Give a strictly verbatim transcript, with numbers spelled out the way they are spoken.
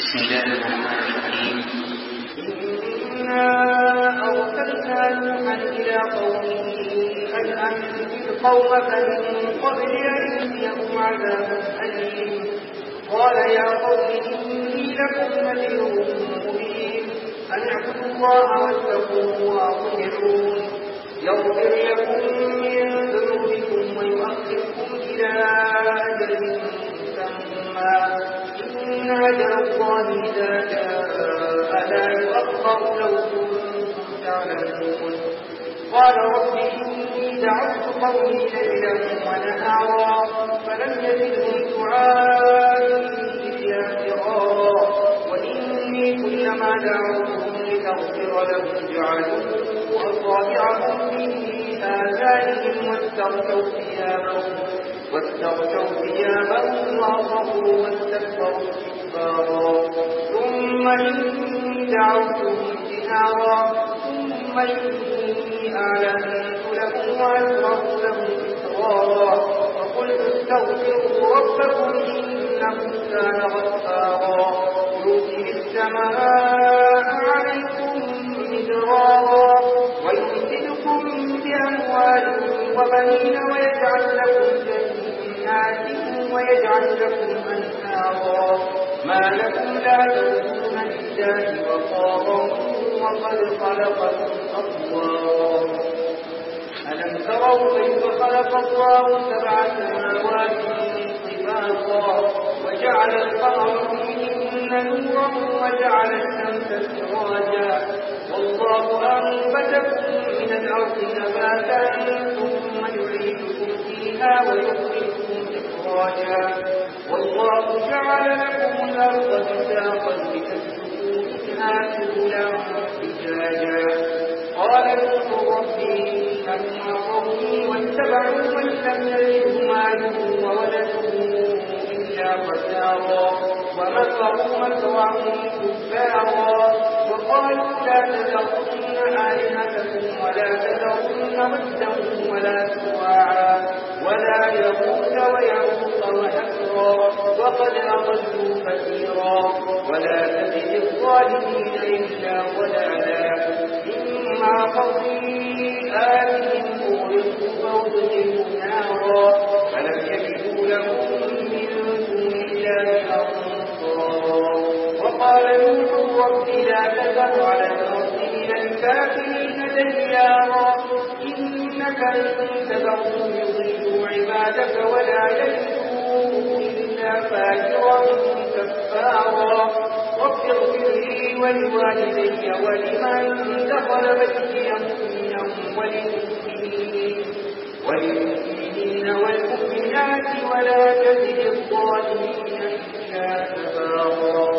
بسم الله الرحمن الرحيم. إنا أرسلنا نوحا إلى قومه أن أنذر قومك من قبل أن يأتيهم عذاب أليم. قال يا قوم إني لكم نذير مبين أن اعبدوا الله واتقوه وأطيعون يغفر لكم من ذنوبكم ويؤخركم إلى أجل مسمى إن أجل الله إذا جاء لا يؤخر لو كنتم تعلمون. قال رب إني دعوت قومي ليلا ونهارا فلم يزدهم دعائي إلا فرارا وإني كلما دعوتهم لتغفر لهم جعلوا أصابعهم في آذانهم واستغشوا ثيابهم واستغشوا ثيابهم وأصروا واستكبروا استكبارا ثم إني دعوتهم جهارا ثم إني أعلنت لهم وأسررت لهم إسرارا فقلت استغفروا ربكم إنه كان غفارا يرسل السماء عليكم مدرارا ويمددكم بأموال وبنين ويجعل لكم جنات ويجعل لكم أنهارا ما لكم لا ترجون لله وقارا وقد خلقكم أطوارا. ألم تروا كيف خلق الله سبع سماوات طباقا وجعل القمر فيهن نورا وجعل الشمس سراجا والله أنبتكم من الأرض نباتا ثم يعيدكم فيها ويخرجكم إخراجا والله جعل لكم الأرض بساطا لتسلكوا منها سبلا فجاجا. قال نوح ربي إنهم قومي واتبعوا من لم يزده ماله وولده إلا خسارا ومكروا مكرا كبارا وقالوا لا تذرن آلهتكم ولا تذرن ودا ولا سواعا ولا يغوث ويعوق ونسرا وقد أضلوا كثيرا ولا تزد الظالمين إلا ضلالا. مما خطيئاتهم أغرقوا فأدخلوا نارا فلم يجدوا لهم من دون الله أنصارا. وقال نوح رب لا تذر على الأرض من الكافرين ديارا إنك إن تذرهم يضلوا عبادك ولا يجدوا إلا فاجرا كفارا. رب اغفر لي ولوالدي ولمن دخل بيتي مؤمنا وللمؤمنين وللمؤمنين والمؤمنات ولا تزد الظالمين إلا تبارا.